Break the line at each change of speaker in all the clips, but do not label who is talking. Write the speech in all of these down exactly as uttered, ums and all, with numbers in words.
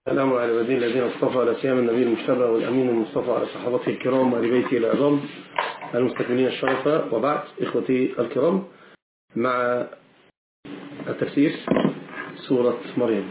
السلام على عباد الذين اصطفى على سيام النبي المجتبى والأمين المصطفى على صحابته الكرام وآل بيته العظام المستكملين الشرف. وبعد إخوتي الكرام، مع التفسير سورة مريم.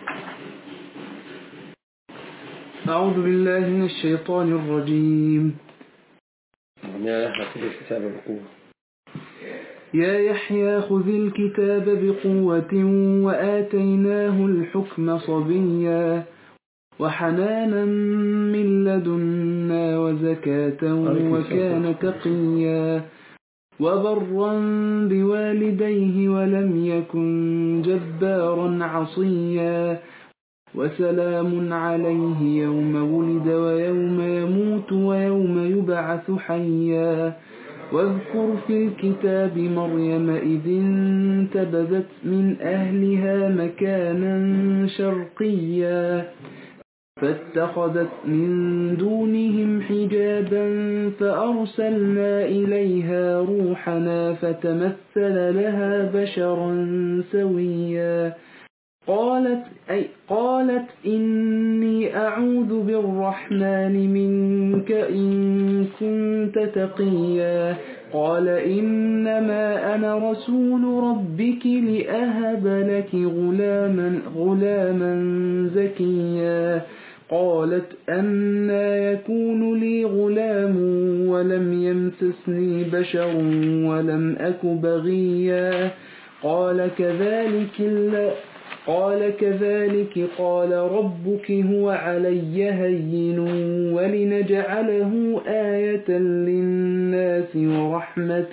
أعوذ بالله من الشيطان الرجيم.
يا يحيى خذ الكتاب بقوة
يا يحيى خذ الكتاب بقوة وآتيناه الحكم صبيا وحنانا من لدنا وزكاة وكان تقيا وبرا بوالديه ولم يكن جبارا عصيا وسلام عليه يوم ولد ويوم يموت ويوم يبعث حيا واذكر في الكتاب مريم إذ انتبذت من أهلها مكانا شرقيا فاتخذت من دونهم حجابا فأرسلنا إليها روحنا فتمثل لها بشرا سويا قالت, أي قالت إني أعوذ بالرحمن منك إن كنت تقيا قال إنما أنا رسول ربك لأهب لك غلاما, غلاما زكيا قالت أنى يكون لي غلام ولم يمسسني بشر ولم أك بغيا قال كذلك الله قال كذلك قال ربك هو علي هين ولنجعله آية للناس ورحمة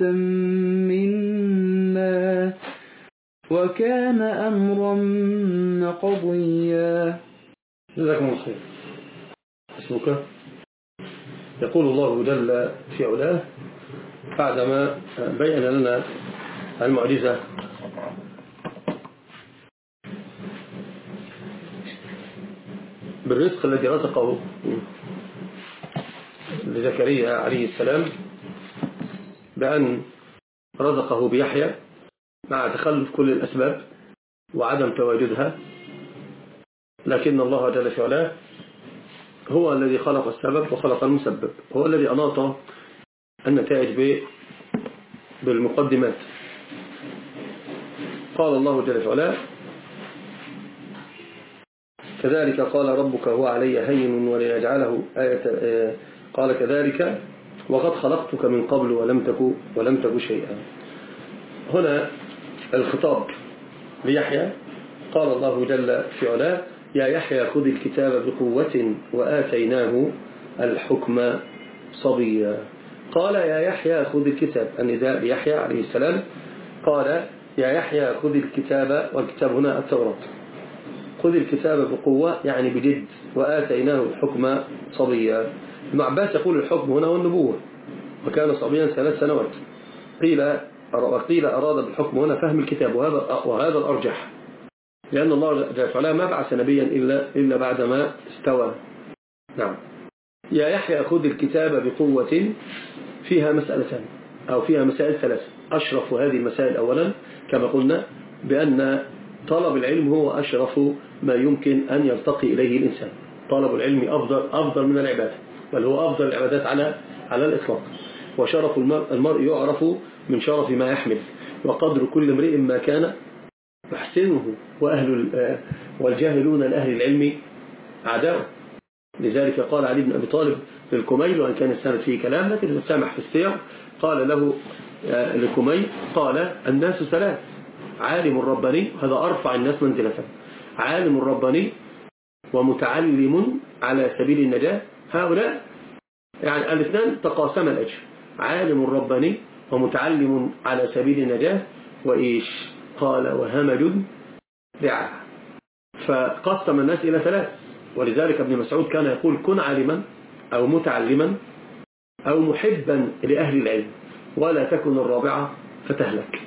منا وكان أمرا قضيا.
جزاكم الله خير. اسمك؟ يقول الله جل في علاه بعدما بين لنا المعجزة بالرزق الذي رزقه لزكريا عليه السلام، بأن رزقه بيحيى مع تخلف كل الأسباب وعدم تواجدها، لكن الله جل في علاه هو الذي خلق السبب وخلق المسبب، هو الذي أناط النتائج بالمقدمات. قال الله جل في علاه كذلك قال ربك هو علي هين ولنجعله آية، قال كذلك وقد خلقتك من قبل ولم تك ولم تك شيئا. هنا الخطاب ليحيى، قال الله جل في علاه يا يحيى خذ الكتاب بقوة وآتيناه الحكم صبيا. قال يا يحيى خذ الكتاب، النداء ليحيى عليه السلام، قال يا يحيى خذ الكتاب، والكتاب هنا التوراة، خذ الكتاب بقوة يعني بجد، وآتيناه الحكم صبيا. ابن عباس يقول الحكم هنا والنبوة، وكان صبيا ثلاث سنوات. قيل وقيل أراد بالحكم هنا فهم الكتاب، وهذا وهذا الأرجح، لأن الله جل وعلا ما بعث نبيا إلا إلا بعدما استوى. نعم. يا يحيى خذ الكتاب بقوة، فيها مسألتان أو فيها مسائل ثلاثة. أشرف هذه المسائل أولا كما قلنا بأن طلب العلم هو أشرف ما يمكن أن يرتقي إليه الإنسان. طلب العلم أفضل أفضل من العبادة، بل هو أفضل العبادات على على الإطلاق. وشرف المرء يعرف من شرف ما يحمل، وقدر كل امرئ ما كان يحسنه، وأهل والجاهلون لأهل العلم أعداء. لذلك قال علي بن أبي طالب للكميل، وأن كان السند فيه كلام لكن سامح في السير، قال له للكميل قال الناس ثلاث: عالم رباني، هذا أرفع الناس منزلة، عالم رباني ومتعلم على سبيل النجاة. هؤلاء يعني الاثنان تقاسم الأجر، عالم رباني ومتعلم على سبيل النجاة، وإيش قال وهمج دعاء. فقسم الناس إلى ثلاث، ولذلك ابن مسعود كان يقول كن عالما أو متعلما أو محبا لأهل العلم، ولا تكن الرابعة فتهلك.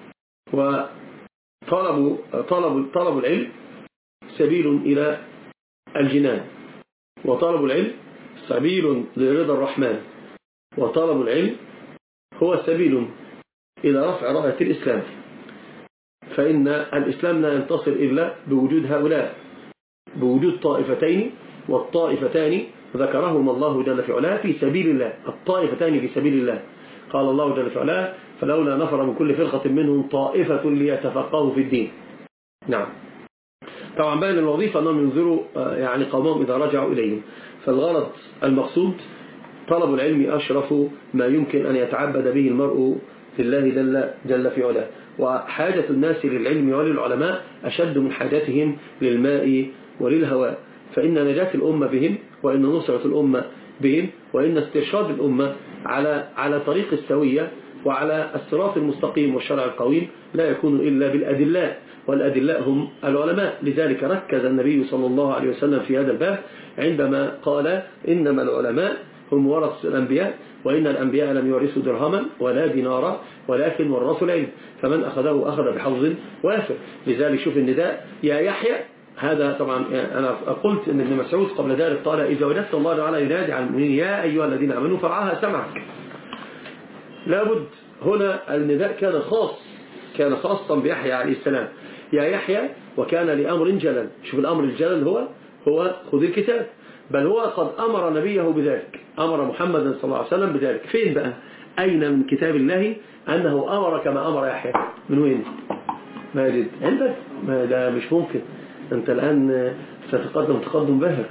وطلب طلب طلب العلم سبيل إلى الجنان، وطلب العلم سبيل لرضا الرحمن، وطلب العلم هو سبيل إلى رفع راية الإسلام. فإن الإسلام لا ينتصر إلا بوجود هؤلاء، بوجود طائفتين، والطائفتان ذكرهما الله جل في علاه في سبيل الله، الطائفتان في سبيل الله. قال الله جل في علاه فلولا نفر من كل فرقة منهم طائفة ليتفقهوا في الدين. نعم. طبعا بين الوظيفة أنهم ينذروا يعني قومهم إذا رجعوا إليهم. فالغرض المقصود طلب العلم أشرف ما يمكن أن يتعبد به المرء لله جل, جل في علاه، وحاجة الناس للعلم وللعلماء أشد من حاجتهم للماء وللهواء. فإن نجاة الأمة بهم، وإن نصرة الأمة بهم، وإن استرشاد الأمة على على طريق السوية وعلى الصراط المستقيم والشرع القويم لا يكون إلا بالأدلاء، والأدلاء هم العلماء. لذلك ركز النبي صلى الله عليه وسلم في هذا الباب عندما قال إنما العلماء هم ورث الأنبياء، وإن الأنبياء لم يورثوا درهما ولا دينارا ولكن ورثوا العلم، فمن أخذه أخذ بحظ وافر. لذلك شوف النداء يا يحيى، هذا طبعا أنا قلت أن ابن مسعود قبل ذلك قال إذا وجدت الله تعالى ينادي على المؤمنين يا أيها الذين آمنوا فرعاها سمعك. لابد هنا النداء كان خاص، كان خاصا بيحيى عليه السلام يا يحيى، وكان لأمر جلل. شوف الأمر الجلل هو هو خذ الكتاب، بل هو قد أمر نبيه بذلك، أمر محمد صلى الله عليه وسلم بذلك. فين بقى؟ أين من كتاب الله أنه أمر كما أمر يحيى؟ من وين؟ ماجد عندك؟ ما ده مش ممكن، أنت الآن ستتقدم تقدم باهر.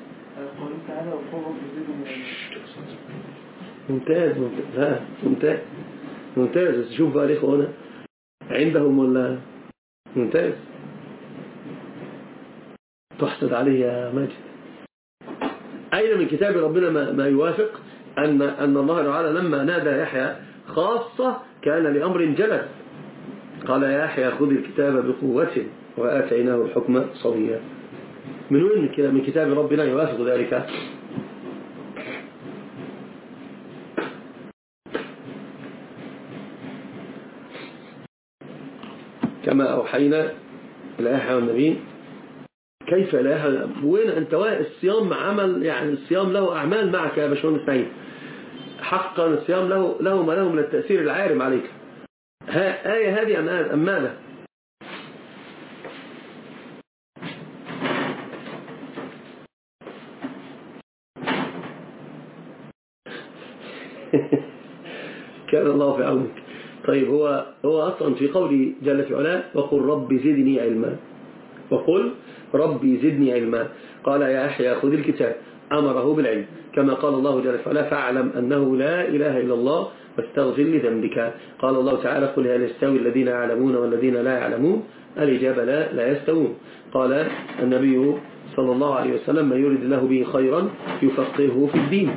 ممتاز ممتاز ممتاز ممتاز. شوف بقى الإخوة هنا عندهم ولا ممتاز؟ تحسد عليه يا ماجد. أين من كتاب ربنا ما, ما يوافق أن, أن الله تعالى لما نادى يحيى خاصة كان لأمر جلل، قال يا يحيى خذ الكتاب بقوة وآتيناه الحكم صبيا. من وين من كتاب ربنا يوافق ذلك؟ كما أوحينا إلى يحيى والنبي. كيف لا يحيى؟ وين أنت؟ الصيام عمل، يعني الصيام له أعمال معك يا باشمهندس سعيد، حقا الصيام له له ما له من التأثير العارم عليك. ها آية هذه أم ماذا؟ كان الله في عونك. طيب هو هو أصلا في قوله جل في علاه وقل ربي زدني علما، وقل ربي زدني علما. قال يا يحيى خذ الكتاب، أمره بالعلم كما قال الله جل في علاه فاعلم أنه لا إله إلا الله واستغفر لذنبك. قال الله تعالى قل هل يستوي الذين يعلمون والذين لا يعلمون؟ الإجابة لا، لا يستوون. قال النبي صلى الله عليه وسلم من يريد الله به خيرا يفقهه في الدين.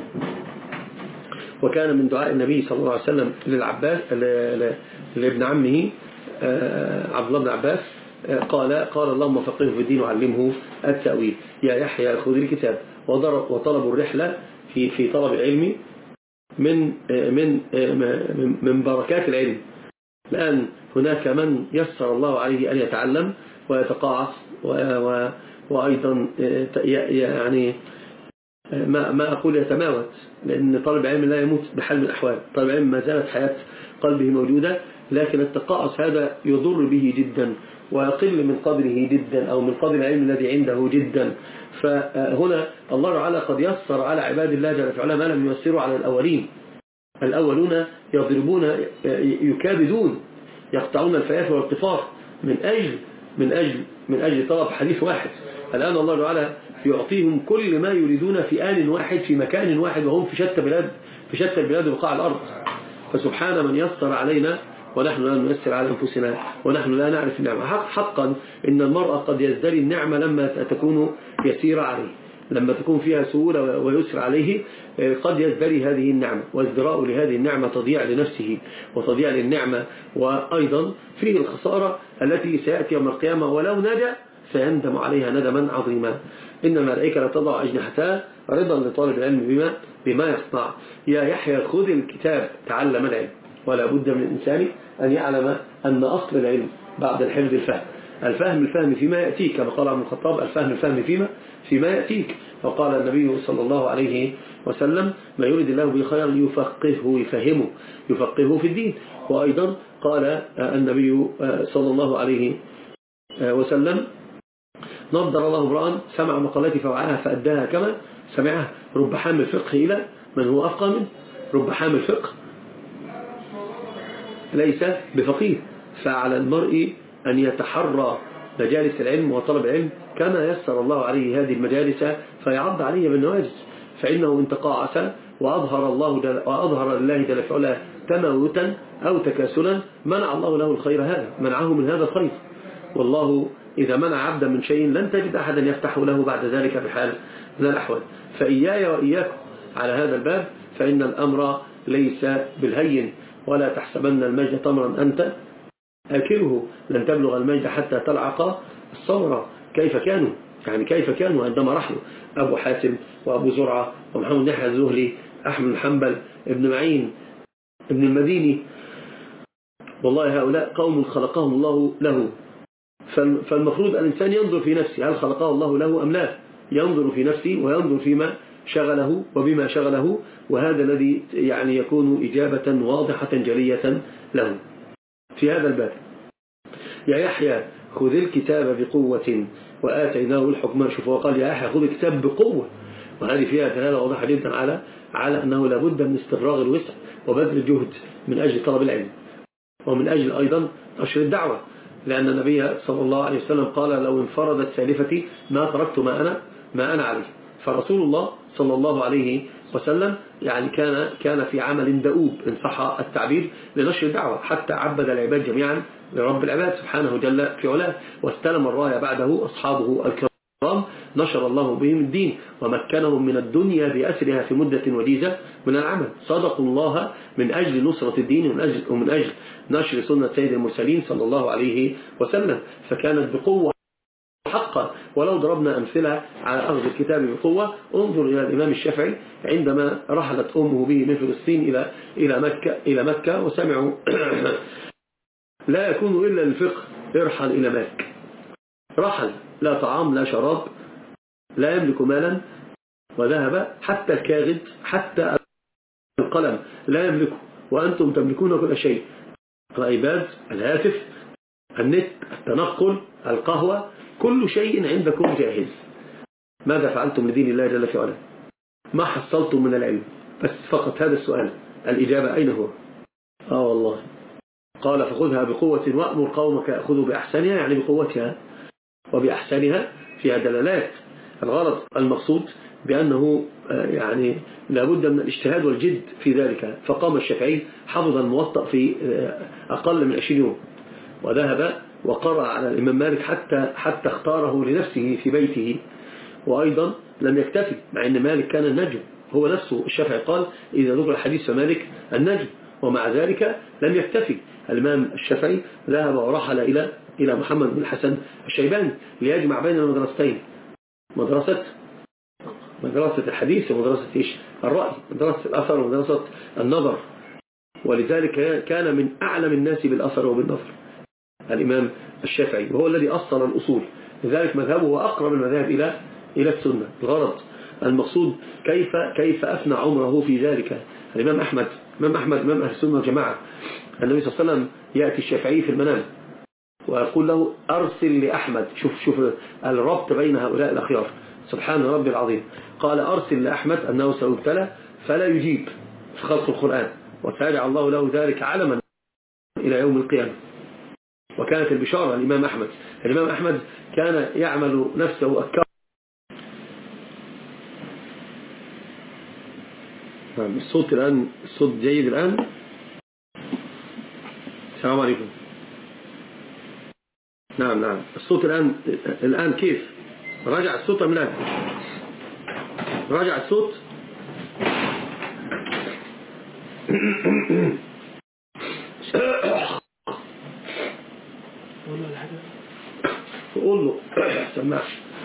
وكان من دعاء النبي صلى الله عليه وسلم للعباس لابن عمه عبد الله بن عباس قال قال اللهم فقهه في الدين وعلمه التأويل. يا يحيى خذ الكتاب. وطلبوا الرحلة في في طلب العلم من من من بركات العلم. الآن هناك من يسر الله عليه أن يتعلم ويتقاعس وأيضا يعني ما ما أقول يتماوت، لأن طالب العلم لا يموت بحال من الأحوال. طالب العلم ما زالت حياة قلبه موجودة، لكن التقاعس هذا يضر به جدا ويقل من قدره جدا أو من قدر العلم الذي عنده جدا. فهنا الله تعالى قد يسر على عباد الله جل وعلا ما لم ييسروا على الأولين. الأولون يضربون يكابدون يقطعون الفيافي والقفار من أجل من أجل من أجل طلب حديث واحد. الآن الله تعالى يعطيهم كل ما يريدون في آن واحد في مكان واحد، وهم في شتى بلاد في شتى البلاد وبقاع الأرض. فسبحان من يسر علينا ونحن لا نيسر على أنفسنا ونحن لا نعرف النعمة. حقا إن المرأة قد يزدري النعمة لما تكون يسيرة عليه، لما تكون فيها سهولة ويسر عليه قد يزدري هذه النعمة، وازدراء لهذه النعمة تضيع لنفسه وتضيع للنعمة. وأيضا فيه الخسارة التي سيأتي يوم القيامة ولو نجا سيندم عليها ندما عظيما. إن الملائكة لا تضع أجنحتها رضا لطالب العلم بما بما يصنع. يا يحيى خذ الكتاب تعلم العلم. ولا بد من الإنسان أن يعلم أن أصل العلم بعد الحفظ الفهم. الفهم الفهم فيما يأتيك، كما قال عمر الخطاب الفهم الفهم فيما فيما يأتيك. وقال النبي صلى الله عليه وسلم ما يريد الله به خيرا يفقهه يفهمه يفقهه في الدين. وأيضا قال النبي صلى الله عليه وسلم نضر الله امرأ سمع مقالتي فوعاها فأداها كما سمعها. رب حامل فقه إلى من هو أفقه منه، رب حامل فقه ليس بفقيه. فعلى المرء أن يتحرى مجالس العلم وطلب العلم كما يسر الله عليه هذه المجالس، فيعض عليه بالنواجس، فإنه إن تقاعس وأظهر الله جل وأظهر لله جل في علاه تموتا أو تكاسلا منع الله له الخير، هذا منعه من هذا الخير. والله إذا منع عبدا من شيء لن تجد أحدا يفتح له بعد ذلك بحال من الأحوال. فإياي وإياكم على هذا الباب، فإن الأمر ليس بالهين. ولا تحسبن المجد تمرا أنت آكله، لن تبلغ المجد حتى تلعق الصورة. كيف كانوا يعني كيف كانوا عندما رحلوا أبو حاتم وأبو زرعة ومحمد يحيى الزهري، أحمد بن حنبل، ابن معين، ابن المديني، والله هؤلاء قوم خلقهم الله له. فالمفروض الإنسان ينظر في نفسه هل خلقه الله له أم لا، ينظر في نفسه وينظر فيما شغله وبما شغله، وهذا الذي يعني يكون إجابة واضحة جلية له في هذا الباب. يا يحيى خذ الكتاب بقوة وآتيناه الحكم. شوف وقال يا يحيى خذ الكتاب بقوة، وهذه فيها دلالة واضحة جدا على على أنه لابد من استفراغ الوسع وبذل الجهد من أجل طلب العلم ومن أجل أيضا نشر الدعوة، لأن النبي صلى الله عليه وسلم قال لو انفردت سالفتي ما تركت ما أنا ما أنا عليه. فرسول الله صلى الله عليه وسلم يعني كان كان في عمل دؤوب إن صح التعبير لنشر الدعوة، حتى عبد العباد جميعا لرب العباد سبحانه جل في علاه، واستلم الراية بعده أصحابه الكرام، نشر الله بهم الدين ومكنهم من الدنيا بأسرها في مدة وجيزة من العمل. صدقوا الله من أجل نصرة الدين ومن أجل, ومن أجل نشر سنة سيد المرسلين صلى الله عليه وسلم، فكانت بقوة حقا. ولو ضربنا أمثلة على أخذ الكتاب بقوة، انظر إلى الإمام الشافعي عندما رحلت أمه به من فلسطين إلى إلى مكة إلى مكة وسمعوا لا يكون إلا الفقه، ارحل إلى مكة. رحل، لا طعام لا شراب، لا يملك مالا، وذهب حتى الكاغد حتى القلم لا يملكه، وأنتم تملكون كل شيء، الأيباد، الهاتف، النت، التنقل، القهوة، كل شيء عندكم جاهز. ماذا فعلتم لدين الله جل في علاه؟ ما حصلتم من العلم؟ بس فقط هذا السؤال، الإجابة أين هو؟ آه والله. قال فخذها بقوة وأمر قومك يأخذوا بأحسنها، يعني بقوتها وبأحسنها فيها دلالات. الغرض المقصود بأنه يعني لابد من الاجتهاد والجد في ذلك. فقام الشافعي حفظ الموطأ في أقل من عشرين يوم، وذهب وقرأ على الإمام مالك حتى حتى اختاره لنفسه في بيته. وأيضا لم يكتفي، مع أن مالك كان النجم، هو نفسه الشافعي قال إذا ذكر الحديث فمالك النجم، ومع ذلك لم يكتفي. الإمام الشافعي ذهب ورحل إلى إلى محمد بن الحسن الشيباني ليجمع بين المدرستين، مدرسة مدرسة الحديث ومدرسة إيش الرأي، مدرسة الأثر ومدرسة النظر. ولذلك كان من أعلم الناس بالأثر وبالنظر الإمام الشافعي، وهو الذي أصل الأصول. لذلك مذهبه أقرب المذاهب إلى إلى السنة. الغرض المقصود كيف كيف أفنى عمره في ذلك. الإمام أحمد إمام أحمد إمام أهل السنة والجماعة، النبي صلى الله عليه وسلم يأتي الشافعي في المنام ويقول له أرسل لأحمد. شوف شوف الربط بين هؤلاء الأخيار، سبحان ربي العظيم. قال أرسل لأحمد أنه سيبتلى فلا يجيب في خلق القرآن، وسيجعل الله له ذلك علما إلى يوم القيامة. وكانت البشارة الإمام أحمد. الإمام أحمد كان يعمل نفسه أكثر. الصوت الآن الصوت جيد الآن. السلام عليكم. نعم نعم الصوت الآن الآن كيف؟ راجع الصوت أم لا؟ راجع الصوت. قول له سمع.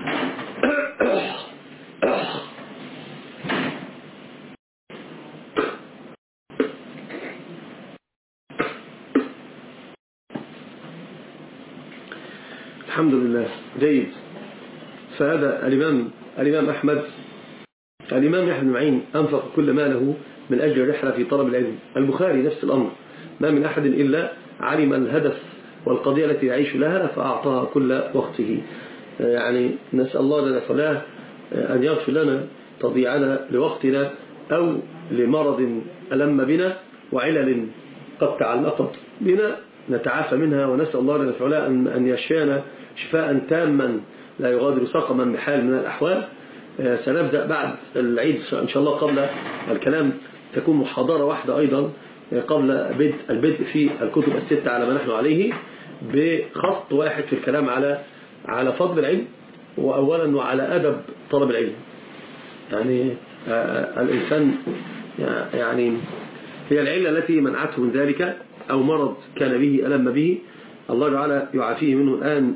الحمد لله جيد. فهذا الإمام الإمام أحمد الإمام يحيى بن معين أنفق كل ماله من أجل الرحلة في طلب العلم. البخاري نفس الأمر، ما من أحد إلا علم الهدف والقضية التي يعيش لها فأعطاها كل وقته. يعني نسأل الله لنا فلاه أن يغفر لنا تضييعنا لوقتنا أو لمرض ألم بنا وعلل قد تعلقت بنا نتعافى منها، ونسأل الله لنا فلاه أن يشفينا شفاء تاما لا يغادر سقما بحال من الأحوال. سنبدأ بعد العيد إن شاء الله قبل الكلام تكون محاضرة واحدة أيضا قبل بدء البدء في الكتب الستة على ما نحن عليه، بخط واحد في الكلام على على فضل العلم وأولا وعلى أدب طلب العلم. يعني الإنسان يعني هي العلة التي منعته من ذلك أو مرض كان به ألم به، الله تعالى يعافيه منه الآن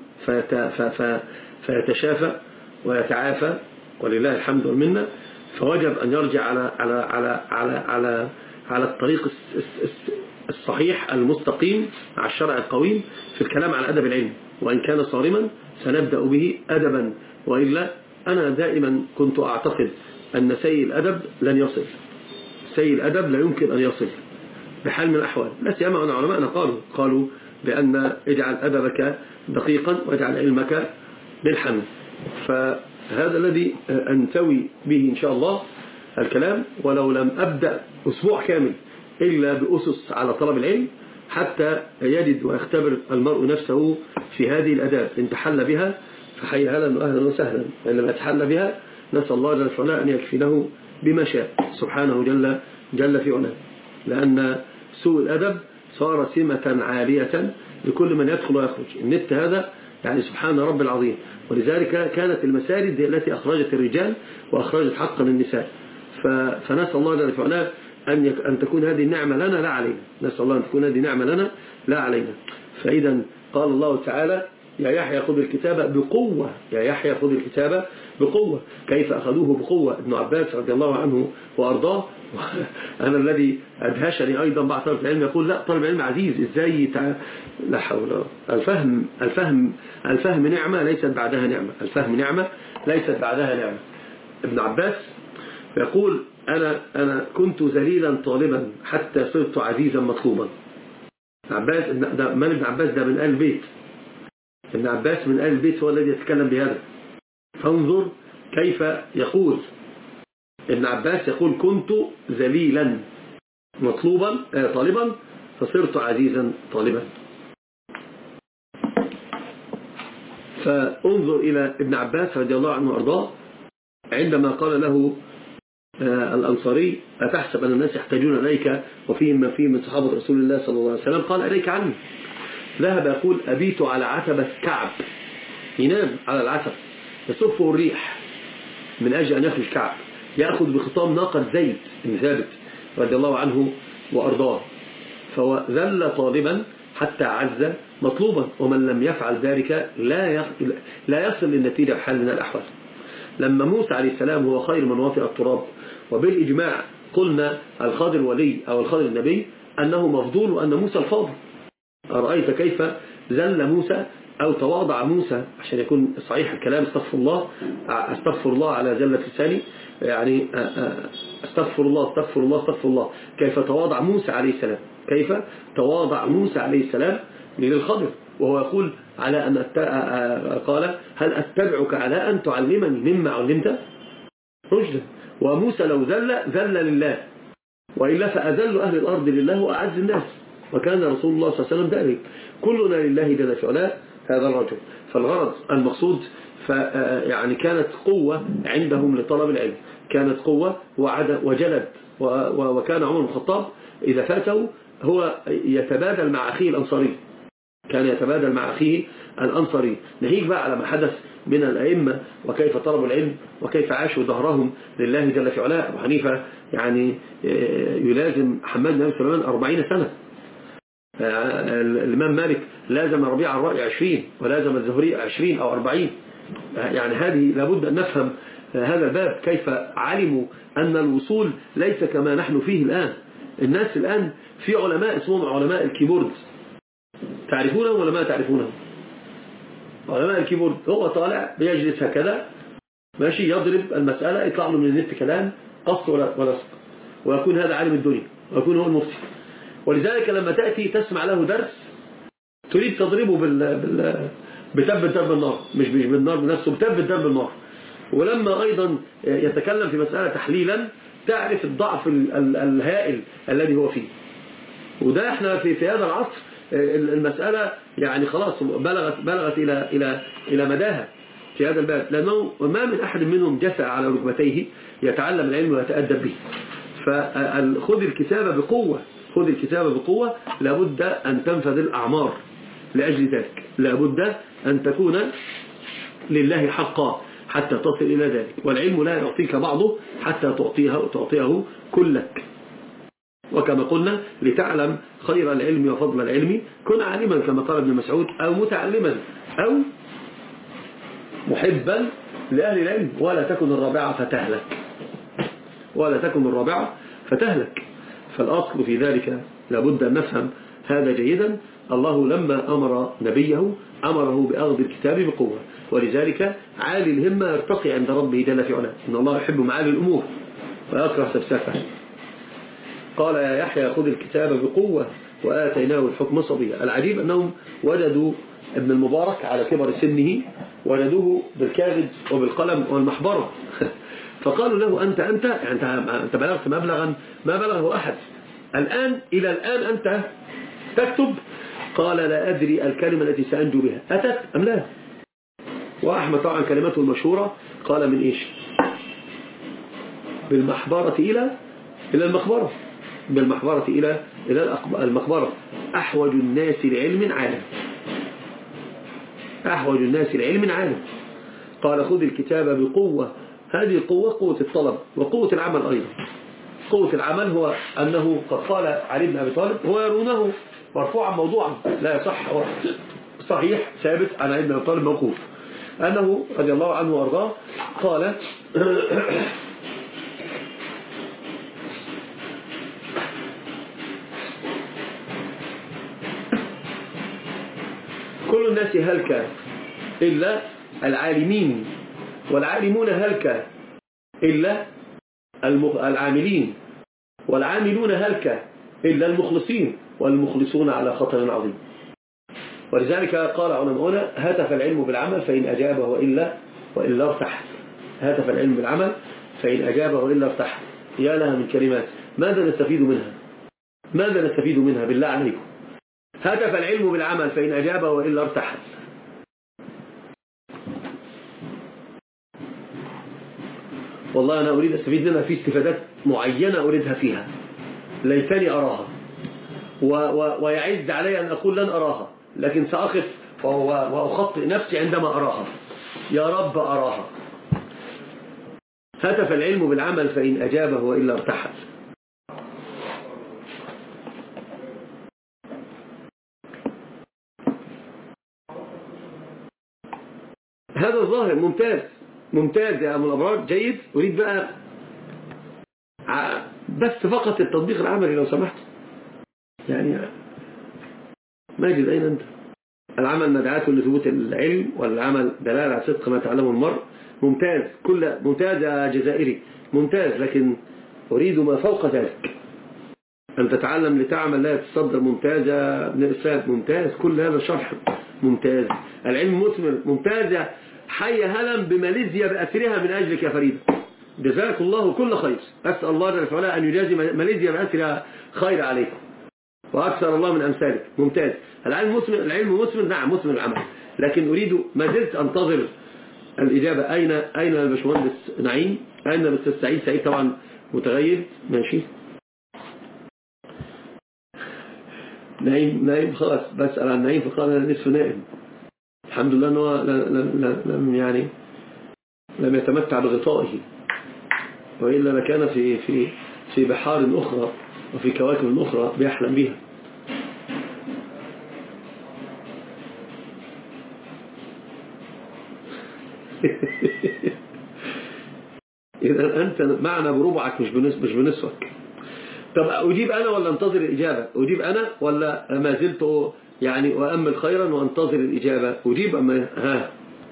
فيتشافى ويتعافى ولله الحمد والمنة. فوجب أن يرجع على على على على على على الطريق الصحيح المستقيم مع الشرع القويم في الكلام عن أدب العلم، وإن كان صارما سنبدأ به أدبا، وإلا أنا دائما كنت أعتقد أن سيء الأدب لن يصل، سيء الأدب لا يمكن أن يصل بحال من الأحوال. لا سيما أن علماءنا قالوا قالوا بأن اجعل أدبك دقيقا واجعل علمك ملحا. فهذا الذي أنتوي به إن شاء الله الكلام، ولو لم أبدأ أسبوع كامل إلا بأسس على طلب العلم حتى يجد ويختبر المرء نفسه في هذه الأداب. إن تحل بها فحي أهلا وأهلا وسهلا، وإن لم يتحل بها نسأل الله جل وعلا أن يكفينه بما شاء سبحانه جل جل في علاه، لأن سوء الأدب صار سمة عالية لكل من يدخل ويخرج. النت هذا يعني سبحان رب العظيم، ولذلك كانت المساجد هي التي أخرجت الرجال وأخرجت حقا النساء. فنسأل الله جل وعلا أن أن تكون هذه النعمة لنا لا علينا، نسأل الله أن تكون هذه النعمة لنا لا علينا. فإذا قال الله تعالى يا يحيى خذ الكتاب بقوة، يا يحيى خذ الكتاب بقوة. كيف أخذوه بقوة؟ ابن عباس رضي الله عنه وأرضاه. أنا الذي أدهشني أيضا بعض طلب العلم يقول لا طلب العلم عزيز إزاي تع... لا حول. الفهم الفهم الفهم نعمة ليست بعدها نعمة، الفهم نعمة ليست بعدها نعمة. ابن عباس يقول أنا أنا كنت ذليلا طالبا حتى صرت عزيزا مطلوبا. ابن عباس من ابن عباس ده من آل البيت، ابن عباس من آل البيت هو الذي يتكلم بهذا. فانظر كيف يقول ابن عباس، يقول كنت ذليلا مطلوبا طالبا فصرت عزيزا طالبا. فانظر إلى ابن عباس رضي الله عنه وأرضاه عندما قال له الأنصاري أتحسب أن الناس يحتاجون إليك وفيهم من فيهم من صحابة رسول الله صلى الله عليه وسلم، قال إليك عني. ذهب يقول أبيت على عتبة كعب، ينام على العتب يصفه الريح من أجل أن يخرج كعب، يأخذ بخطام ناقة زيد بن ثابت رضي الله عنه وأرضاه. فهو ذل طالبا حتى عز مطلوبا، ومن لم يفعل ذلك لا لا يصل للنتيجة بحال من الأحوال. لما موسى عليه السلام هو خير من وطئ التراب، وبالإجماع قلنا الخضر ولي أو الخضر النبي أنه مفضول وأن موسى الفاضل. أرأيت كيف ذل موسى أو تواضع موسى، عشان يكون صحيح الكلام استغفر الله استغفر الله على جلة لساني، يعني استغفر الله استغفر الله استغفر الله. كيف تواضع موسى عليه السلام، كيف تواضع موسى عليه السلام للخضر، وهو يقول على أن قال هل أتبعك على أن تعلمني مما علمت رشدا. وموسى لو ذل ذل لله، وإلا فأذل أهل الأرض لله وأعز الناس، وكان رسول الله صلى الله عليه وسلم ذلك. كلنا لله جل في علاه هذا الرجل. فالغرض المقصود يعني كانت قوة عندهم لطلب العلم، كانت قوة وجلد. وكان عمر بن الخطاب إذا فاته هو يتبادل مع أخيه الأنصاري، كان يتبادل مع أخيه الأنصاري. نهيك بقى على ما حدث من الأئمة وكيف طلبوا العلم وكيف عاشوا ظهرهم لله جل في علاه. أبو حنيفة يعني يلازم حماد بن سليمان أربعين سنة، الإمام مالك لازم ربيع الرأي عشرين، ولازم الزهري عشرين أو أربعين. يعني هذه لابد أن نفهم هذا الباب، كيف علموا أن الوصول ليس كما نحن فيه الآن. الناس الآن في علماء اسمهم علماء الكيبورد، تعرفونهم ولا ما تعرفونهم؟ علماء الكيبورد هو طالع بيجلس هكذا ماشي يضرب المسألة يطلع له من النت كلام قص ولا ولصق، ويكون هذا عالم الدنيا ويكون هو المفتي. ولذلك لما تأتي تسمع له درس تريد تضربه بال... بال... بتبت درب النار، مش مش بالنار بنفسه، بتبت درب النار. ولما أيضا يتكلم في مسألة تحليلا تعرف الضعف الهائل الذي هو فيه. وده احنا في في هذا العصر المسألة يعني خلاص بلغت بلغت إلى إلى إلى مداها في هذا الباب، لأنه ما من أحد منهم جسى على ركبتيه يتعلم العلم ويتأدب به. فخذ الكتاب بقوة، خذ الكتاب بقوة، لابد أن تنفذ الأعمار لأجل ذلك، لابد أن تكون لله حقا حتى تصل إلى ذلك. والعلم لا يعطيك بعضه حتى تعطيه, تعطيه كلك. وكما قلنا لتعلم خير العلم وفضل العلم كن عالما كما قال ابن مسعود، أو متعلما، أو محبا لأهل العلم، ولا تكن الرابعة فتهلك، ولا تكن الرابعة فتهلك. فالأصل في ذلك لابد أن نفهم هذا جيدا. الله لما أمر نبيه أمره بأخذ الكتاب بقوة، ولذلك عالي الهمة يرتقي عند ربه جل في علاه، إن الله يحب معالي الأمور ويكره سفسافها. قال يا يحيى خذ الكتاب بقوة وآتيناه الحكم صبيا. العجيب أنهم وجدوا ابن المبارك على كبر سنه، وجدوه بالكاغد وبالقلم والمحبرة فقالوا له أنت أنت يعني أنت بلغت مبلغا ما بلغه أحد، الآن إلى الآن أنت تكتب؟ قال لا أدري الكلمة التي سأنجو بها أتت أم لا. وأحمد طبعا كلمته المشهورة قال من إيش؟ بالمحبرة إلى إلى المخبرة، بالمحبرة إلى إلى المخبرة. أحوج الناس لعلم عالم، أحوج الناس لعلم عالم. قال خذ الكتاب بقوة. هذه القوة قوة الطلب وقوة العمل أيضا. قوة العمل هو أنه قد قال علي بن أبي طالب، هو يرونه مرفوعا موضوعا لا يصح، صحيح ثابت عن علي بن أبي طالب موقوف، أنه رضي الله عنه وأرضاه قال كل الناس هلك إلا العالمين، والعالمون هلك إلا العاملين، والعاملون هلك إلا المخلصين، والمخلصون على خطر عظيم. ولذلك قال علماؤنا هتف العلم بالعمل فإن أجابه وإلا وإلا ارتحل. هتف العلم بالعمل فإن أجابه وإلا ارتحل. يا لها من كلمات، ماذا نستفيد منها؟ ماذا نستفيد منها بالله عليكم؟ هتف العلم بالعمل فإن أجابه وإلا ارتحل. والله أنا أريد أستفيد منها في استفادات معينة أريدها فيها، ليتني أراها، و و ويعز علي أن أقول لن أراها، لكن سأخف وأخطئ نفسي عندما أراها. يا رب أراها. هتف العلم بالعمل فإن أجابه وإلا ارتحل. هذا الظاهر ممتاز ممتاز يا أبو الأبرار، جيد. أريد بقى بس فقط التطبيق العملي لو سمحت. يعني ماجد أين أنت؟ العمل مدعاة لثبوت العلم، والعمل دلالة على صدق ما تعلمه المرء. ممتاز، كل ممتاز يا جزائري، ممتاز. لكن أريد ما فوق ذلك، أن تتعلم لتعمل لا تتصدر. ممتاز يا ابن الإسلام، ممتاز. كل هذا شرح ممتاز. العلم مثمر، ممتاز. حي هلا بماليزيا بأسرها من أجلك يا فريدة، جزاك الله كل خير. أسأل الله جل وعلا أن يجازي ماليزيا بأسرها خير عليكم وأكثر الله من أمثالك. ممتاز. العلم مثمر، العلم مثمر، نعم مثمر العمل. لكن أريد، ما زلت أنتظر الإجابة. أين أين الباشمهندس نعيم؟ أين الأستاذ سعيد؟ سعيد طبعا متغيب، ماشي. نعيم نعيم خلاص، بسأل عن نعيم فقال أنا نصف نائم. الحمد لله أنه لم يعني لم يتمتع بغطائه، وإلا لكان في في في بحار أخرى وفي كواكب أخرى بيحلم بها. إذا أنت معنا بربعك مش مش بنصفك. طب أجيب أنا ولا أنتظر الإجابة؟ أجيب أنا ولا ما زلت يعني وأمل خيرا وأنتظر الإجابة؟ أجيب أما ها؟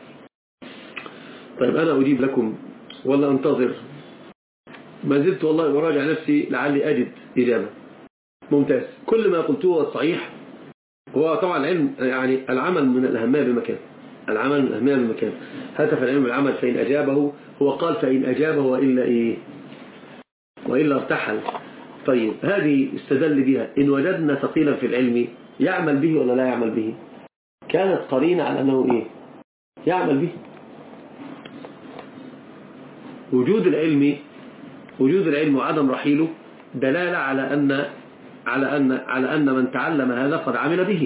طيب أنا أجيب لكم ولا أنتظر؟ ما زلت والله أراجع نفسي لعلي أجد إجابة. ممتاز. كل ما قلته هو الصحيح. هو طبعا العلم يعني العمل من الأهمية بمكان، العمل من أهمية المكان. هتف العلم العمل فإن أجابه، هو قال فإن أجابه وإلا إيه وإلا ارتحل. طيب هذه استدل بها إن وجدنا ثقيلا في العلم يعمل به ولا لا يعمل به، كانت قرينة على أنه إيه يعمل به. وجود العلم وجود العلم وعدم رحيله دلالة على أن على أن على أن من تعلم هذا قد عمل به.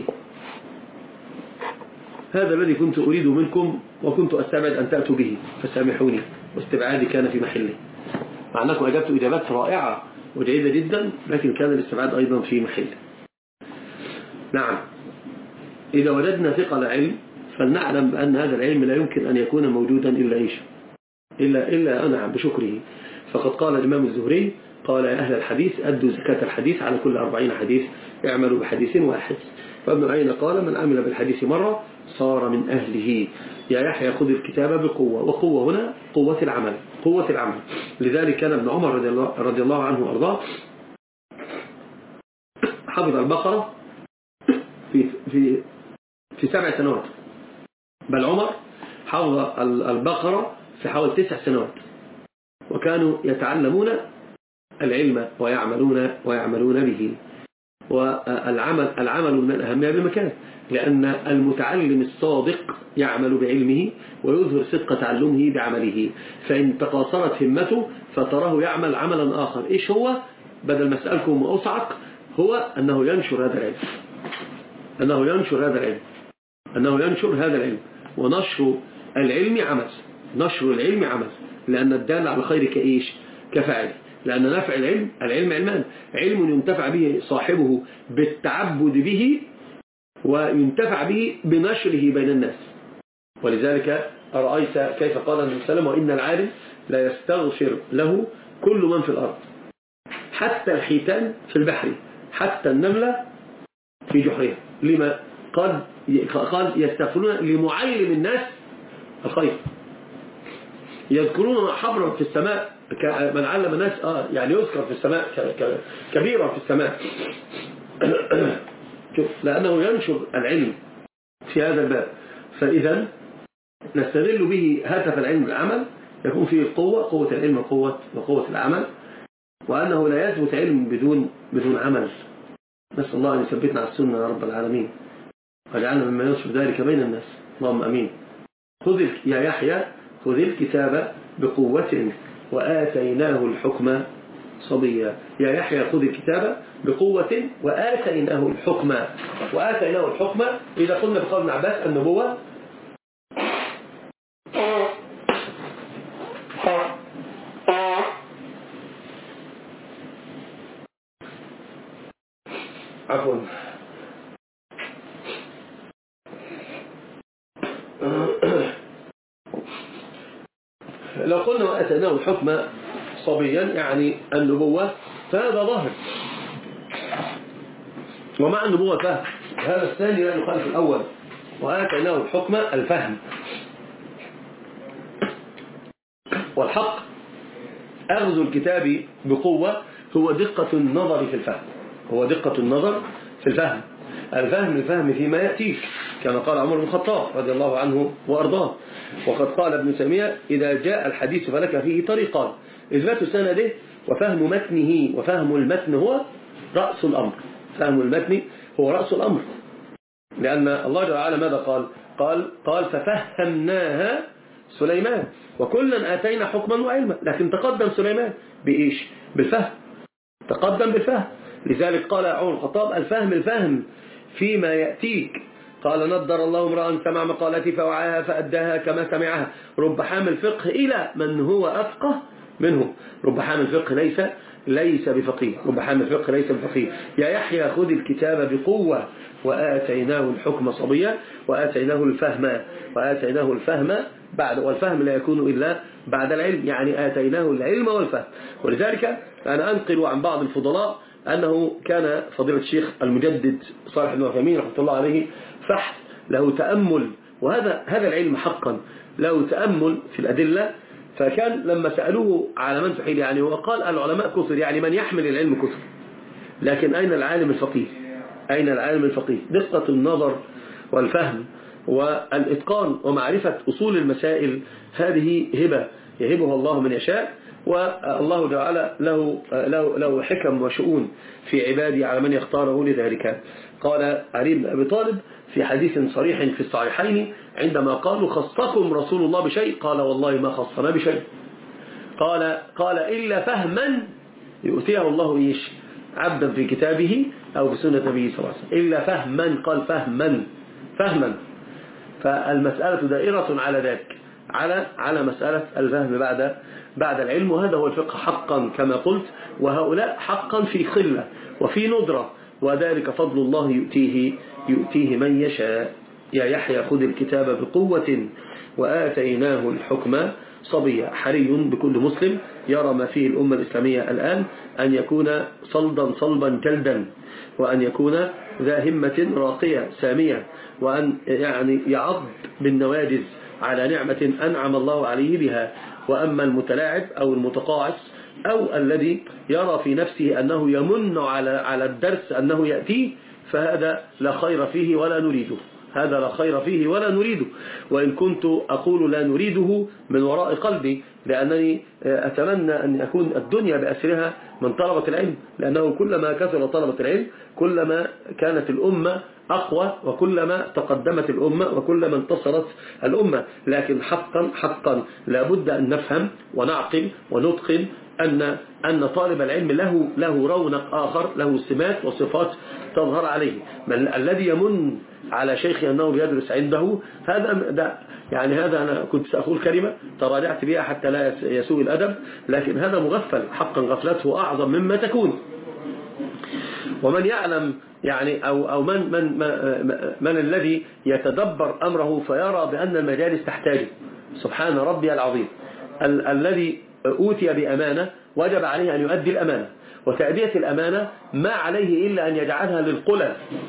هذا الذي كنت أريد منكم وكنت أستبعد أن تأتوا به فسامحوني، واستبعادي كان في محله، مع أنكم أجبتوا إجابات رائعة وجيدة جدا، لكن كان الاستبعاد أيضا في محله. نعم، إذا وجدنا ثقل العلم فلنعلم بأن هذا العلم لا يمكن أن يكون موجودا إلا إيش إلا إلا أنعم بشكره. فقد قال الإمام الزهري قال يا أهل الحديث أدوا زكاة الحديث، على كل أربعين حديث اعملوا بحديث واحد. وابن عيينة قال من عمل بالحديث مرة صار من أهله. يا يحيى خذ الكتاب بقوة، وقوة هنا قوة العمل قوة العمل لذلك كان ابن عمر رضي الله, رضي الله عنه وأرضاه حفظ البقرة في في في سبع سنوات، بل عمر حفظ البقرة في حوالي تسع سنوات، وكانوا يتعلمون العلم ويعملون ويعملون به. والعمل العمل من الأهمية بمكان، لأن المتعلم الصادق يعمل بعلمه ويظهر صدق تعلمه بعمله، فإن تقاصرت همته فتراه يعمل عملا آخر. إيش هو؟ بدل ما أسألكم وأصعق، هو أنه ينشر هذا العلم أنه ينشر هذا العلم أنه ينشر هذا العلم ونشر العلم عمل نشر العلم عمل لأن الدال على خير كإيش كفاعل، لأن نفع العلم العلم علمان، علم ينتفع به صاحبه بالتعبد به، وينتفع به بنشره بين الناس. ولذلك أرأيت كيف قال النبي صلى الله عليه وسلم وإن العالم لا يستغفر له كل من في الأرض، حتى الحيتان في البحر، حتى النملة في جحرها. لما قال قال يستغفرون لمعلم الناس الخير، يذكرون حبرا في السماء من علم الناس آه يعني يذكر في السماء كبيرا في السماء لأنه ينشر العلم في هذا الباب. فإذا نستدل به هاتف العلم العمل، يكون فيه القوة قوة العلم وقوة وقوة العمل، وأنه لا يثبت علم بدون بدون عمل. نسأل الله أن يثبتنا على السنة يا رب العالمين، وجعلنا مما ينشر ذلك بين الناس، اللهم أمين. خذ يا يحيى خذ الكتاب بقوة وآتيناه الحكم صبيا. يا يحيى خذ الكتاب بقوة وآتيناه الحكم وآتيناه الحكم. إذا قلنا بقول ابن عباس النبوة عفوا لو قلنا وآتيناه الحكم صبيا يعني النبوة، فهذا ظاهر، ومع النبوة فهم. هذا الثاني لا يخالف الأول، وآتيناه الحكم الفهم. والحق أخذ الكتاب بقوة هو دقة النظر في الفهم هو دقة النظر في الفهم الفهم الفهم فيما يأتيك، كما قال عمر بن الخطاب رضي الله عنه وأرضاه. وقد قال ابن تيمية إذا جاء الحديث فلك فيه طريقان: إثبات سنده وفهم متنه، وفهم المتن هو رأس الأمر فهم المتن هو رأس الأمر، لأن الله جل وعلا ماذا قال؟ قال قال ففهمناها سليمان وكلا آتينا حكما وعلما. لكن تقدم سليمان بإيش؟ بالفهم، تقدم بالفهم. لذلك قال عمر بن الخطاب الفهم الفهم فيما يأتيك. قال نضر الله امرأ سمع مقالتي فوعاها فأداها كما سمعها. رب حامل فقه إلى من هو أفقه منه. رب حامل فقه ليس ليس بفقيه رب حامل فقه ليس بفقيه. يا يحيى خذ الكتاب بقوة وآتيناه الحكم صبيا وآتيناه الفهم وآتيناه الفهم بعد، والفهم لا يكون إلا بعد العلم، يعني آتيناه العلم والفهم. ولذلك أنا أنقل عن بعض الفضلاء أنه كان فضيلة الشيخ المجدد صالح بن عثيمين رحمة الله عليه فحث له تأمل، وهذا هذا العلم حقا له تأمل في الأدلة. فكان لما سألوه على من تحيل يعني هو قال العلماء كثر، يعني من يحمل العلم كثر، لكن أين العالم الفقيه؟ أين العالم الفقيه؟ دقة النظر والفهم والإتقان ومعرفة أصول المسائل هذه هبة يهبها الله من يشاء، والله تعالى له, له, له حكم وشؤون في عباده على من يختاره لذلك. قال علي بن أبي طالب في حديث صريح في الصحيحين عندما قالوا خصكم رسول الله بشيء، قال والله ما خصنا بشيء، قال, قال إلا فهما يؤتيه الله إيش عبدا في كتابه أو في سنة نبيه صلى الله عليه وسلم، إلا فهما، قال فهما فهما. فالمسألة دائرة على ذلك، على على مسألة الفهم بعد بعد العلم، وهذا هو الفقه حقا كما قلت، وهؤلاء حقا في خلة وفي ندرة، وذلك فضل الله يؤتيه يؤتيه من يشاء. يا يحيى خذ الكتاب بقوة وآتيناه الحكم صبيا. حري بكل مسلم يرى ما فيه الأمة الإسلامية الآن أن يكون صلدا صلبا جلدا، وأن يكون ذا همة راقية سامية، وأن يعني يعض بالنواجذ على نعمة أنعم الله عليه بها. وأما المتلاعب أو المتقاعس أو الذي يرى في نفسه أنه يمن على على الدرس أنه يأتيه، فهذا لا خير فيه ولا نريده، هذا لا خير فيه ولا نريده. وإن كنت أقول لا نريده من وراء قلبي، لأنني أتمنى أن يكون الدنيا بأسرها من طلبة العلم، لأنه كلما كثر طلبة العلم كلما كانت الأمة أقوى، وكلما تقدمت الأمة، وكلما انتصرت الأمة. لكن حقا حقا لابد أن نفهم ونعقل ونتقن أن أن طالب العلم له له رونق آخر، له سمات وصفات تظهر عليه. من الذي يمن على شيخ أنه بيدرس عنده، هذا ده يعني هذا أنا كنت سأقول كلمة تراجعت بها حتى لا يسوء الأدب، لكن هذا مغفل حقا، غفلته أعظم مما تكون. ومن يعلم يعني أو أو من من من, من الذي يتدبر أمره فيرى بأن المجالس تحتاجه. سبحان ربي العظيم. ال الذي أوتي بأمانة وجب عليه أن يؤدي الأمانة، وتأدية الأمانة ما عليه إلا أن يجعلها للقلل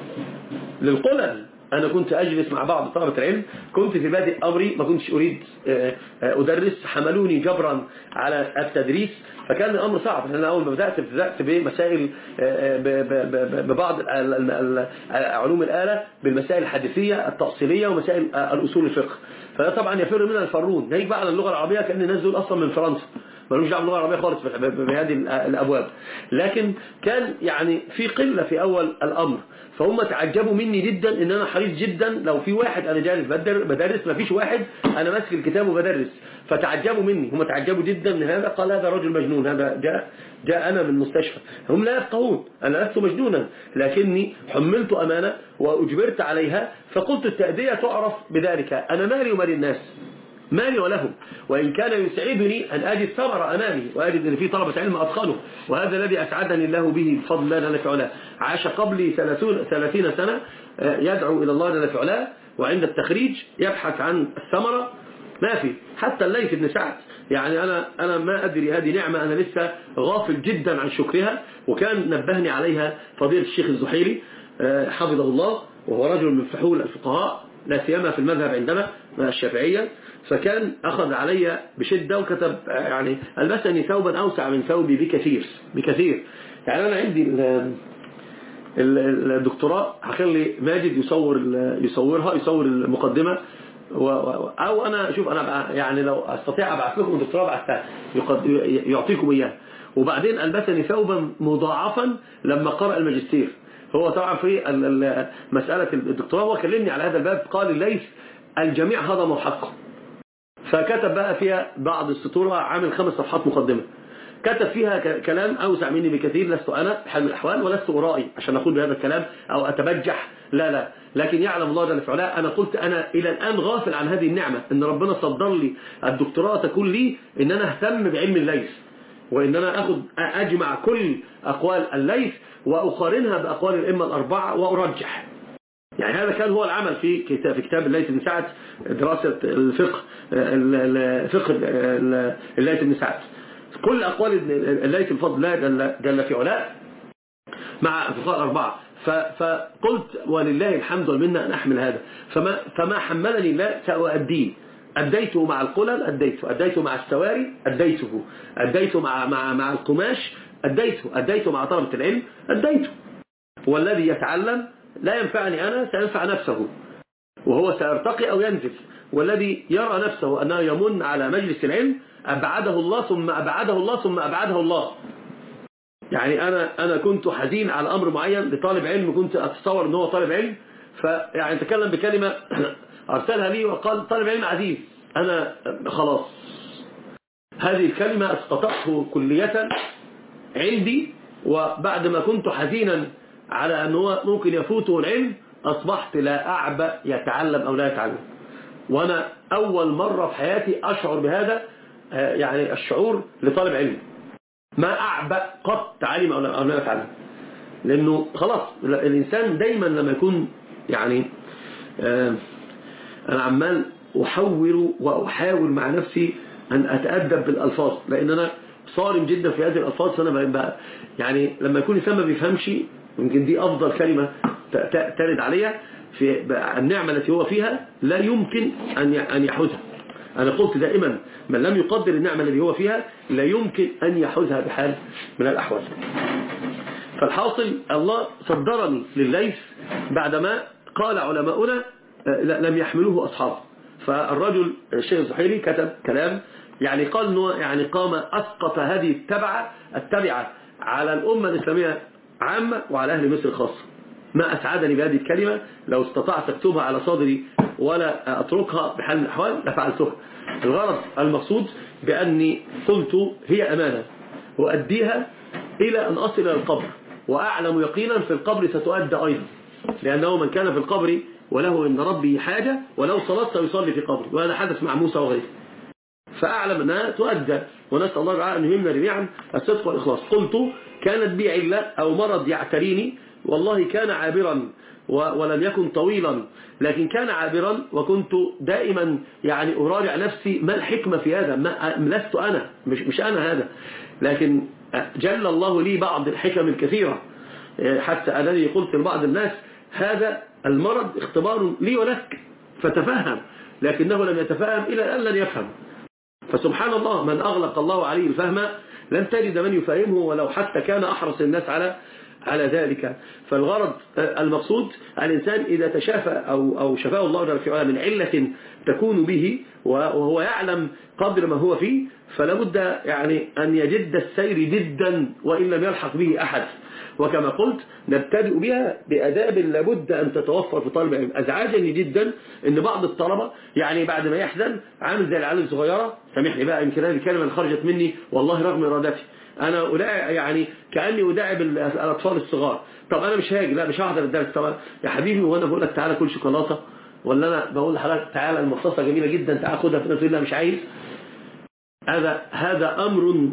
للقلل. أنا كنت أجلس مع بعض طلبة العلم، كنت في بادئ أمري ما كنتش أريد أدرس، حملوني جبرا على التدريس، فكان الأمر صعب. أنا أول ما بدأت بدأت بمسائل ببعض علوم الآلة، بالمسائل الحديثية التأصيلية ومسائل الأصول الفقه، فطبعا يفر منها الفرون. نيجي بقى على اللغة العربية كأن الناس دول أصلا من فرنسا، ملوش دعوه باللغه العربيه خالص بهذه الابواب. لكن كان يعني في قله في اول الامر، فهم تعجبوا مني جدا ان انا حريص جدا. لو في واحد انا جالس بدرس، ما فيش واحد انا ماسك الكتاب وبدرس، فتعجبوا مني، هم تعجبوا جدا من هذا. قال هذا رجل مجنون، هذا جاء جاء انا من مستشفى. هم لا يفقهون، انا لست مجنونا، لكني حملت امانه واجبرت عليها، فقلت التأدية تعرف بذلك. انا مالي ومال الناس، مالي ولهم، وإن كان يسعدني أن أجد ثمرة أمامي وأجد أن في طلبة علم أتقنه، وهذا الذي أسعدني الله به بفضل الله جل وعلا. عاش قبلي ثلاثين سنة يدعو إلى الله جل وعلا، وعند التخريج يبحث عن الثمرة ما في. حتى الليث بن سعد، يعني أنا أنا ما أدري، هذه نعمة أنا لسه غافل جدا عن شكرها، وكان نبهني عليها فضيلة الشيخ الزحيري حفظه الله، وهو رجل من فحول الفقهاء لا سيما في المذهب عندنا مع الشافعية. فكان أخذ علي بشدة وكتب يعني ألبسني ثوبا أوسع من ثوبي بكثير بكثير. يعني أنا عندي الدكتوراه، هخلي ماجد يصور يصورها يصور المقدمة، أو أنا شوف أنا يعني لو أستطيع أبعث لكم الدكتوراه بعثها يعطيكم إياه. وبعدين ألبسني ثوبا مضاعفا لما قرأ الماجستير. هو طبعا في مسألة الدكتوراه هو كلمني على هذا الباب، قال ليس الجميع هضموا حقه، فكتب بقى فيها بعض السطور، عامل خمس صفحات مقدمة، كتب فيها كلام أوسع مني بكثير. لست أنا بحال من الأحوال ولست أرائي عشان أقول بهذا الكلام أو أتبجح، لا لا، لكن يعلم الله جل وعلا. أنا قلت أنا إلى الآن غافل عن هذه النعمة، إن ربنا صدر لي الدكتوراه تكون لي إن أنا أهتم بعلم الليث، وإن أنا أخذ أجمع كل أقوال الليث وأقارنها بأقوال الأئمة الأربعة وأرجح. يعني هذا كان هو العمل في كتاب في كتاب الليث بن سعد، دراسة الفقه فقه الليث بن سعد، كل أقوال الليث بفضل الله جل, جل في علاء مع الفقهاء الأربعة. فقلت ولله الحمد والمنة أن أحمل هذا، فما, فما حملني الله سأؤديه. أديته مع القلل، أديته أديته مع السواري، أديته أديته مع مع مع القماش، أديته أديته مع طلبة العلم، أديته. والذي يتعلم لا ينفعني أنا، سينفع نفسه. وهو سيرتقي أو ينزل. والذي يرى نفسه أنه يمن على مجلس العلم أبعده الله ثم أبعده الله ثم أبعده الله. يعني أنا أنا كنت حزين على أمر معين لطالب علم، كنت أتصور أنه طالب علم، فيعني تكلم بكلمة أرسلها لي وقال طالب علم عزيز، أنا خلاص هذه الكلمة اسقطته كلية عندي. وبعد ما كنت حزينا على أنه ممكن يفوته العلم أصبحت لا أعبأ يتعلم أو لا يتعلم. وأنا أول مرة في حياتي أشعر بهذا، يعني الشعور لطالب علم، ما أعبأ قط تعلم أو لا يتعلم. لأنه خلاص الإنسان دايما لما يكون يعني أنا عمال أحور وأحاول مع نفسي أن أتأدب بالألفاظ، لأن أنا صارم جدا في هذه الألفاظ. فأنا يعني لما يكون الإنسان ما بيفهمش، يمكن دي أفضل كلمة ترد عليها في النعمة التي هو فيها، لا يمكن أن يحوزها. أنا قلت دائما من لم يقدر النعمة التي هو فيها لا يمكن أن يحوزها بحال من الأحوال. فالحاصل الله صدرني للليث بعدما قال علماؤنا لم يحملوه أصحابه. فالرجل الشيخ الزحيري كتب كلام يعني قال انه يعني قام أسقط هذه التبعة التبعة على الأمة الإسلامية عامة وعلى أهل مصر خاصة. ما أسعدني بهذه الكلمة، لو استطعت أكتبها على صدري ولا أتركها بحال من الأحوال لفعلتها. الغرض المقصود بأني قلت هي أمانة وأديها إلى أن أصل إلى القبر، وأعلم يقينا في القبر ستؤدى أيضا، لأنه من كان في القبر وله إن ربي حاجة ولو صلاة سيصلي في قبر، وهذا حدث مع موسى وغيره. فأعلم أنها تؤدى، ونسأل الله تعالى أن يهمنا جميعا الصدق والإخلاص. قلت كانت بي علة أو مرض يعتريني، والله كان عابرا ولم يكن طويلا، لكن كان عابرا، وكنت دائما يعني أراجع نفسي ما الحكمة في هذا. ما لست أنا، مش, مش أنا هذا، لكن جل الله لي بعض الحكم الكثيرة، حتى أنني قلت لبعض الناس هذا المرض اختبار لي ولك فتفهم، لكنه لم يتفهم إلى أن لن يفهم. فسبحان الله من أغلق الله عليه الفهم لن تجد من يفهمه ولو حتى كان أحرص الناس على على ذلك. فالغرض المقصود الإنسان إذا تشافى أو أو شفاه الله جل وعلا من علة تكون به وهو يعلم قدر ما هو فيه، فلا بد يعني أن يجد السير جدا وإن لم يلحق به أحد. وكما قلت نبتدئ بها بأداب لابد أن تتوفر في طالب العلم. أزعجني جدا أن بعض الطلبة يعني بعد ما يحزن عامل زي العيال الصغيرة، سامحني بقى يمكن هذه الكلمة اللي خرجت مني والله رغم إرادتي، أنا أداعب يعني كأني أداعب الأطفال الصغار. طب أنا مش هاجي، لا مش هحضر الدرس. طبعا يا حبيبي وأنا بقول لك تعالى كل شوكولاتة، ولا أنا بقول لحضرتك تعالى المصاصة جميلة جدا تعالى خدها، في نفس الله مش عايز. هذا هذا أمر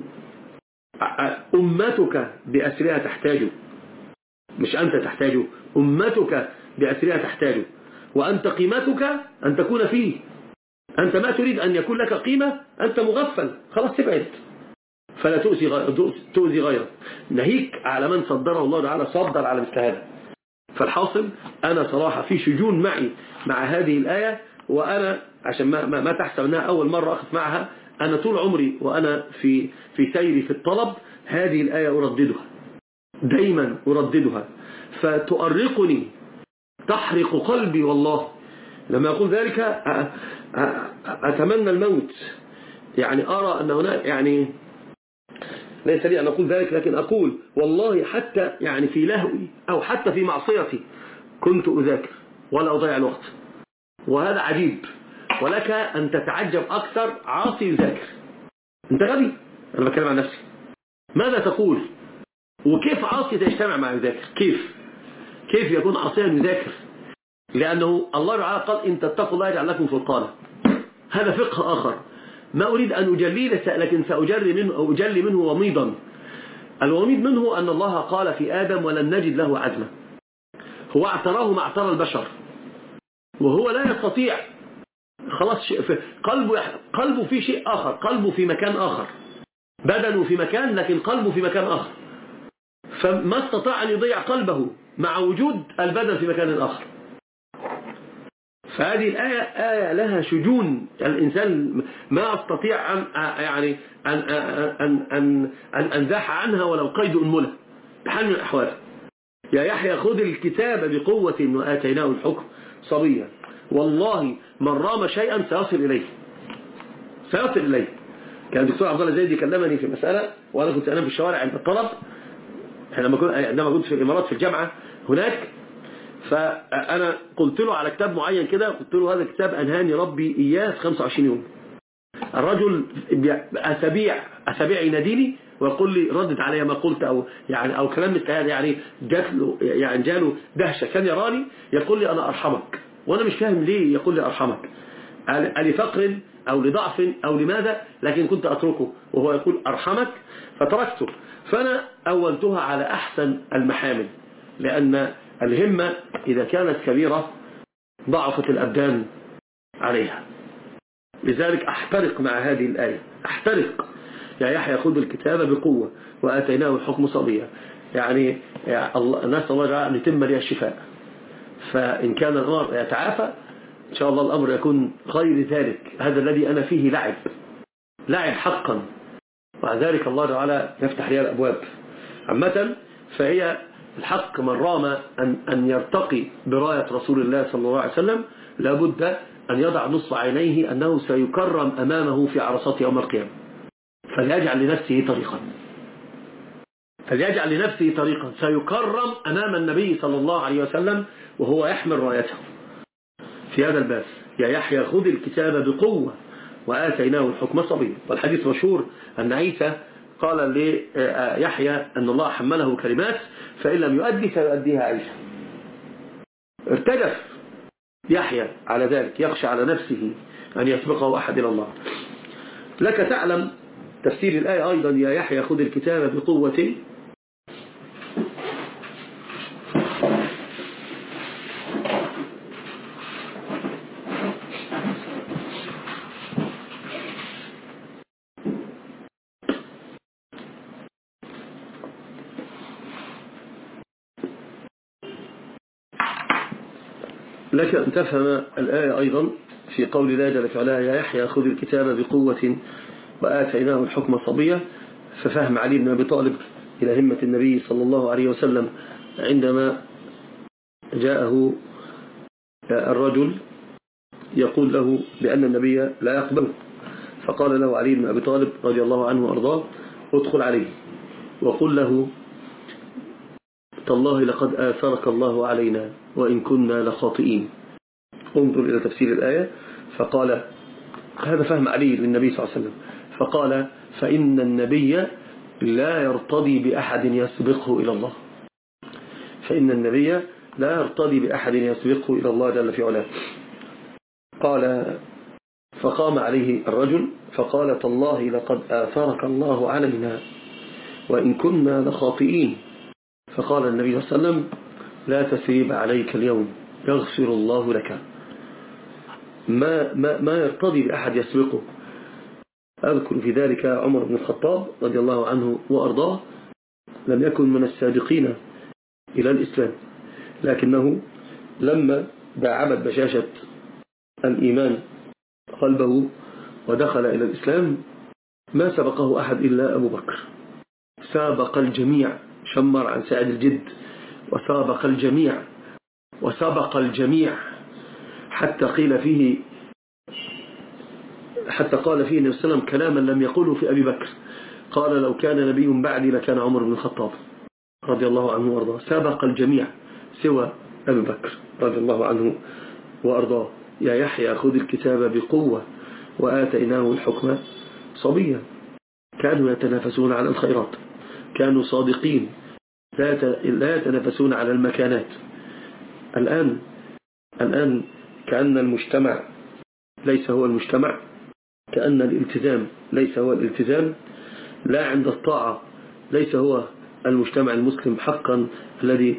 أمتك بأسرها تحتاجه، مش أنت تحتاجه، أمتك بأسرها تحتاجه. وأنت قيمتك أن تكون فيه. أنت ما تريد أن يكون لك قيمة، أنت مغفل، خلاص تبعد، فلا تؤذي تؤذي غيرك. ناهيك على من صدره الله تعالى صدر على مثل هذا. فالحاصل أنا صراحة في شجون معي مع هذه الآية، وأنا عشان ما, ما, ما تحسب أنها أول مرة أخذ معها، أنا طول عمري وأنا في في سيري في الطلب هذه الآية أرددها دايما، أرددها فتؤرقني، تحرق قلبي والله. لما أقول ذلك أتمنى الموت، يعني أرى أن هناك يعني ليس لي أن أقول ذلك، لكن أقول والله حتى يعني في لهوي أو حتى في معصيتي كنت أذاكر ولا أضيع الوقت. وهذا عجيب، ولك أن تتعجب أكثر عاصي يذاكر. أنت غبي، أنا بتكلم عن نفسي. ماذا تقول؟ وكيف عاصي تجتمع مع يذاكر؟ كيف كيف يكون عاصيا يذاكر؟ لأنه الله تعالى قال إن تتقوا الله يجعل لكم فرقانا. هذا فقه آخر ما أريد أن أجليه، لكن سأجلي منه أو أجلي منه وميضا. الوميض منه أن الله قال في آدم ولن نجد له عزما. هو اعتراه ما اعترى البشر، وهو لا يستطيع، خلاص في قلبه قلبه في شيء آخر، قلبه في مكان آخر، بدنه في مكان لكن قلبه في مكان آخر، فما استطاع أن يضيع قلبه مع وجود البدن في مكان آخر. فهذه الآية آية لها شجون، الإنسان ما أستطيع أن يعني أن أن أن أن أنزح عنها ولو قيد أنملة بحال من الأحوال. يا يحيى خذ الكتاب بقوة وآتيناه الحكم صبيا. والله من رام شيئا سيصل إليه سيصل إليه. كان الدكتور عبد الله زيد يكلمني في مسألة وأنا كنت أنام في الشوارع عند الطلب عندما كنت في الإمارات في الجامعة هناك، فأنا قلت له على كتاب معين كده، قلت له هذا الكتاب أنهاني ربي إياه في خمسة وعشرين يوم. الرجل أسابيع أسابيع يناديني ويقول لي ردت علي ما قلت أو يعني أو كلام مثل هذا، يعني جات له يعني جاله دهشة، كان يراني يقول لي أنا أرحمك، وأنا مش فاهم ليه يقول لي أرحمك، لفقر أو لضعف أو لماذا، لكن كنت أتركه وهو يقول أرحمك فتركته. فأنا أولتها على أحسن المحامل، لأن الهمة إذا كانت كبيرة ضعفت الأبدان عليها. لذلك أحترق مع هذه الآية، أحترق يا يحيى خذ الكتاب بقوة وآتيناه الحكم صبيا، يعني نسأل الله أن يتم لي الشفاء. فإن كان الأمر يتعافى إن شاء الله الأمر يكون غير ذلك. هذا الذي أنا فيه لعب لعب حقا، ومع ذلك الله تعالى يفتح لي الأبواب. عامة فهي الحق من رام أن, أن يرتقي براية رسول الله صلى الله عليه وسلم لابد أن يضع نصف عينيه أنه سيكرم أمامه في عرصات يوم القيامة، فليجعل لنفسه طريقا فليجعل لنفسه طريقا سيكرم أمام النبي صلى الله عليه وسلم وهو يحمل رايته. في هذا الباب يا يحيى خذ الكتاب بقوة وآتيناه الحكم صبيا. والحديث مشهور أن عيسى قال ليحيى أن الله حمله كلمات فإن لم يؤدي سيؤديها عيسى. ارتجف يحيى على ذلك، يخشى على نفسه أن يسبقه أحد إلى الله. لك تعلم تفسير الآية أيضا يا يحيى خذ الكتاب بقوة، لك أن تفهم الآية أيضا في قول الله جل وعلا يا يحيى خذ الكتاب بقوة وآتيناه الحكم صبيا، ففهم علي بن أبي طالب إلى همة النبي صلى الله عليه وسلم عندما جاءه الرجل يقول له بأن النبي لا يقبل، فقال له علي بن أبي طالب رضي الله عنه وأرضاه ادخل عليه وقل له تالله لقد آثرك الله علينا وإن كنا لخاطئين. انظر إلى تفسير الآية، فقال هذا فهم علي للنبي صلى الله عليه وسلم، فقال فإن النبي لا يرتضي بأحد يسبقه إلى الله، فإن النبي لا يرتضي بأحد يسبقه إلى الله جل في علاه. قال فقام عليه الرجل فقال تالله لقد آثرك الله علينا وإن كنا لخاطئين. فقال النبي صلى الله عليه وسلم لا تثريب عليك اليوم يغفر الله لك. ما, ما, ما يرتضي بأحد يسبقه. أذكر في ذلك عمر بن الخطاب رضي الله عنه وأرضاه، لم يكن من السابقين إلى الإسلام، لكنه لما داعبت بشاشة الإيمان قلبه ودخل إلى الإسلام ما سبقه أحد إلا أبو بكر، سابق الجميع، شمر عن سعد الجد وسابق الجميع وسبق الجميع حتى قيل فيه حتى قال فيه النبي صلى الله عليه وسلم كلاما لم يقوله في أبي بكر، قال لو كان نبي بعدي لكان عمر بن الخطاب رضي الله عنه وأرضاه، سابق الجميع سوى أبي بكر رضي الله عنه وأرضاه. يا يحيى خذ الكتاب بقوة وآتيناه الحكم صبيا. كانوا يتنافسون على الخيرات، كانوا صادقين، لا يتنافسون على المكانات. الآن الآن كأن المجتمع ليس هو المجتمع، كأن الالتزام ليس هو الالتزام، لا عند الطاعة ليس هو المجتمع المسلم حقا الذي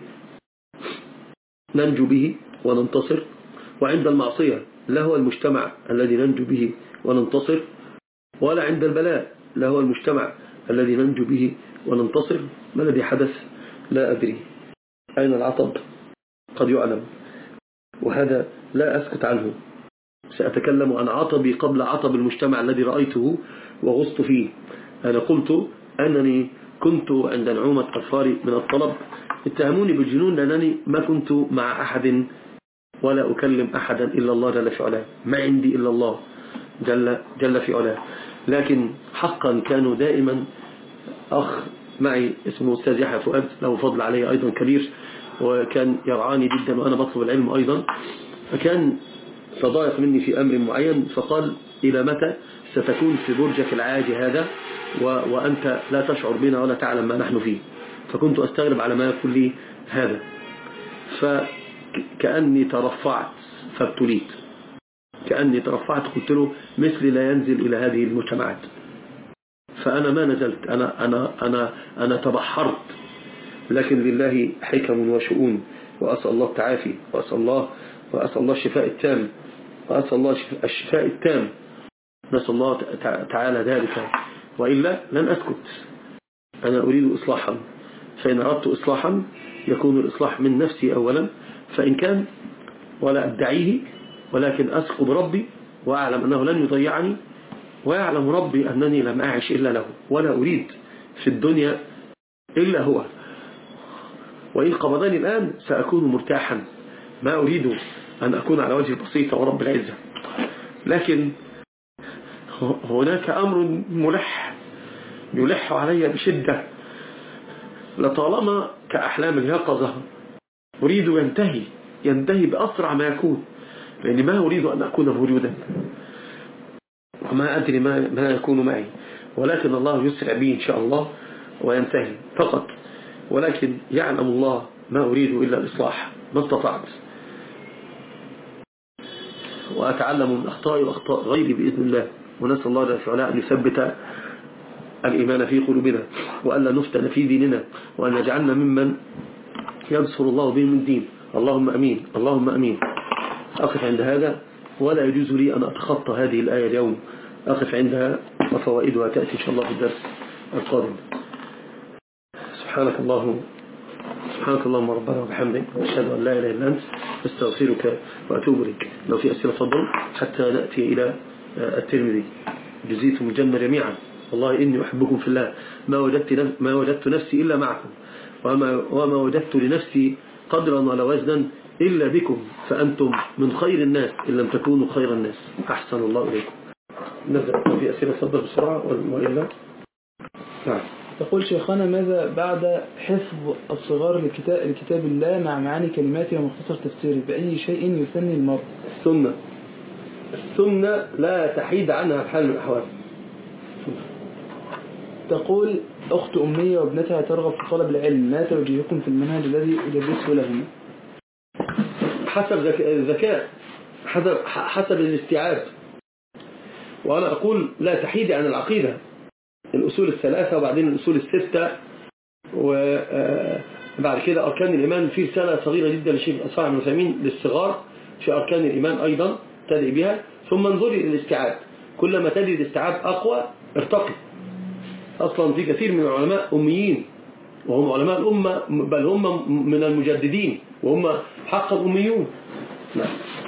ننجو به وننتصر، وعند المعصية لا هو المجتمع الذي ننجو به وننتصر، ولا عند البلاء لا هو المجتمع الذي ننجو به وننتصر. ما الذي حدث؟ لا أدري. أين العطب؟ قد يعلم، وهذا لا أسكت عنه. سأتكلم عن عطبي قبل عطب المجتمع الذي رأيته وغصت فيه. أنا قلت أنني كنت عند نعومة أطفالي من الطلب اتهموني بالجنون لأنني ما كنت مع أحد ولا أكلم أحدا إلا الله جل في علاه، ما عندي إلا الله جل, جل في علاه. لكن حقا كانوا دائما، أخ معي اسمه أستاذ يحيى فؤاد له فضل علي أيضا كبير، وكان يرعاني جدا وأنا بطلب العلم أيضا، فكان تضايق مني في أمر معين فقال: إلى متى ستكون في برجك العاجي هذا وأنت لا تشعر بنا ولا تعلم ما نحن فيه؟ فكنت أستغرب على ما يقول لي هذا، فكأني ترفعت فابتليت، كأني ترفعت قلت له: مثلي لا ينزل إلى هذه المجتمعات. فأنا ما نزلت، أنا, أنا, أنا, أنا تبحرت، لكن لله حكم وشؤون، وأسأل الله التعافي، وأسأل الله, وأسأل الله الشفاء التام، وأسأل الله الشفاء التام، نسأل الله تعالى ذلك، وإلا لن أسكت. أنا أريد إصلاحا، فإن أردت إصلاحا يكون الإصلاح من نفسي أولا، فإن كان ولا أدعيه، ولكن أثق بربي وأعلم أنه لن يضيعني، ويعلم ربي أنني لم أعش إلا له، ولا أريد في الدنيا إلا هو، وإن قبضني الآن سأكون مرتاحا، ما أريد أن أكون على وجه البسيطة ورب العزة. لكن هناك أمر ملح يلح علي بشدة، لطالما كأحلام اليقظة أريد ينتهي ينتهي بأسرع ما يكون، لأني ما أريد أن أكون موجودا وما أدري ما, ما يكون معي، ولكن الله يسرع بي إن شاء الله وينتهي فقط، ولكن يعلم الله ما أريد إلا الإصلاح ما استطعت، وأتعلم من أخطائي وأخطاء غيري بإذن الله، ونسأل الله جل وعلا أن يثبت الإيمان في قلوبنا، وألا نفتن في ديننا، وأن يجعلنا ممن ينصر الله بهم الدين. اللهم أمين، اللهم أمين. أقف عند هذا، ولا يجوز لي أن أتخطى هذه الآية اليوم، أقف عندها وفوائدها تأتي إن شاء الله في الدرس القادم. سبحانك اللهم سبحانك اللهم ربنا وبحمدك، أشهد أن لا إله إلا أنت، أستغفرك وأتوب إليك. لو في أسئلة تفضل حتى نأتي إلى الترمذي. جزيتم الجنة جميعا، والله إني أحبكم في الله، ما وجدت ما وجدت نفسي إلا معكم، وما وما وجدت لنفسي قدرا ولا وزنا إلا بكم، فأنتم من خير الناس إن لم تكونوا خير الناس. أحسن الله إليكم. نبدأ في أسئلة تفضل بسرعة وإلا نعم.
تقول شيخنا: ماذا بعد حفظ الصغار لكتاب, لكتاب الله مع معاني كلماته ومختصر تفسيره، بأي شيء يثني المرء؟
السنة السنة لا تحيد عنها بحال من الأحوال.
تقول أخت أمية وابنتها ترغب في طلب العلم، ما توجيهكم في المنهج الذي أدرسه لهم؟
حسب الذكاء، حسب, حسب الاستيعاب. وأنا أقول لا تحيد عن العقيدة، الأصول الثلاثة وبعدين الأصول الستة، وبعد كده أركان الإيمان. في رسالة صغيرة جدا للشيخ صالح بن عثيمين للصغار في أركان الإيمان أيضا تدعي بها، ثم انظري للاستيعاب، كلما تجد الاستيعاب أقوى ارتقي. أصلا في كثير من العلماء أميين وهم علماء الأمة، بل هم من المجددين وهم حقا أميون. نعم.